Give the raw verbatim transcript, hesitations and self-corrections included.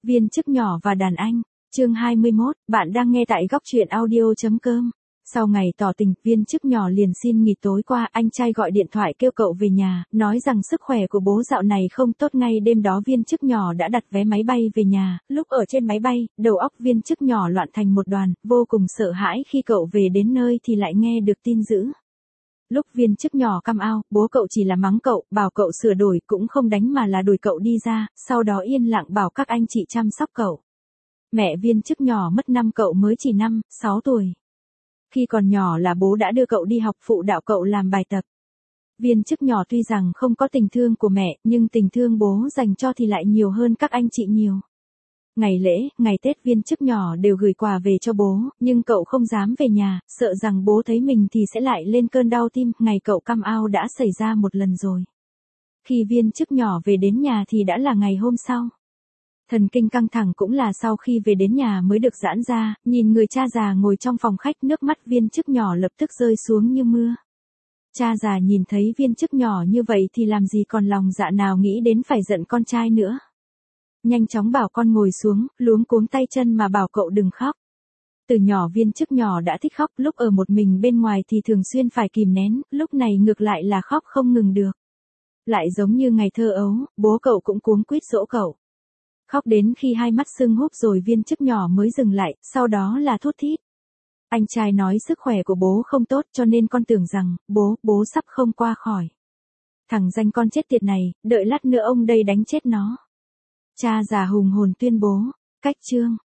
Viên chức nhỏ và đàn anh, chương hai mươi mốt, bạn đang nghe tại góc truyện audio.com. Sau ngày tỏ tình, viên chức nhỏ liền xin nghỉ tối qua, anh trai gọi điện thoại kêu cậu về nhà, nói rằng sức khỏe của bố dạo này không tốt. Ngay đêm đó viên chức nhỏ đã đặt vé máy bay về nhà, lúc ở trên máy bay, đầu óc viên chức nhỏ loạn thành một đoàn, vô cùng sợ hãi khi cậu về đến nơi thì lại nghe được tin dữ. Lúc viên chức nhỏ căm ao, bố cậu chỉ là mắng cậu, bảo cậu sửa đổi, cũng không đánh mà là đuổi cậu đi ra, sau đó yên lặng bảo các anh chị chăm sóc cậu. Mẹ viên chức nhỏ mất năm cậu mới chỉ năm, sáu tuổi. Khi còn nhỏ là bố đã đưa cậu đi học phụ đạo cậu làm bài tập. Viên chức nhỏ tuy rằng không có tình thương của mẹ, nhưng tình thương bố dành cho thì lại nhiều hơn các anh chị nhiều. Ngày lễ, ngày Tết viên chức nhỏ đều gửi quà về cho bố, nhưng cậu không dám về nhà, sợ rằng bố thấy mình thì sẽ lại lên cơn đau tim. Ngày cậu căm ao đã xảy ra một lần rồi. Khi viên chức nhỏ về đến nhà thì đã là ngày hôm sau. Thần kinh căng thẳng cũng là sau khi về đến nhà mới được giãn ra, nhìn người cha già ngồi trong phòng khách, nước mắt viên chức nhỏ lập tức rơi xuống như mưa. Cha già nhìn thấy viên chức nhỏ như vậy thì làm gì còn lòng dạ nào nghĩ đến phải giận con trai nữa. Nhanh chóng bảo con ngồi xuống, luống cuống tay chân mà bảo cậu đừng khóc. Từ nhỏ viên chức nhỏ đã thích khóc, lúc ở một mình bên ngoài thì thường xuyên phải kìm nén, lúc này ngược lại là khóc không ngừng được. Lại giống như ngày thơ ấu, bố cậu cũng cuống quýt dỗ cậu. Khóc đến khi hai mắt sưng húp rồi viên chức nhỏ mới dừng lại, sau đó là thút thít. Anh trai nói sức khỏe của bố không tốt cho nên con tưởng rằng, bố, bố sắp không qua khỏi. Thằng danh con chết tiệt này, đợi lát nữa ông đây đánh chết nó. Cha già hùng hồn tuyên bố, cách chương.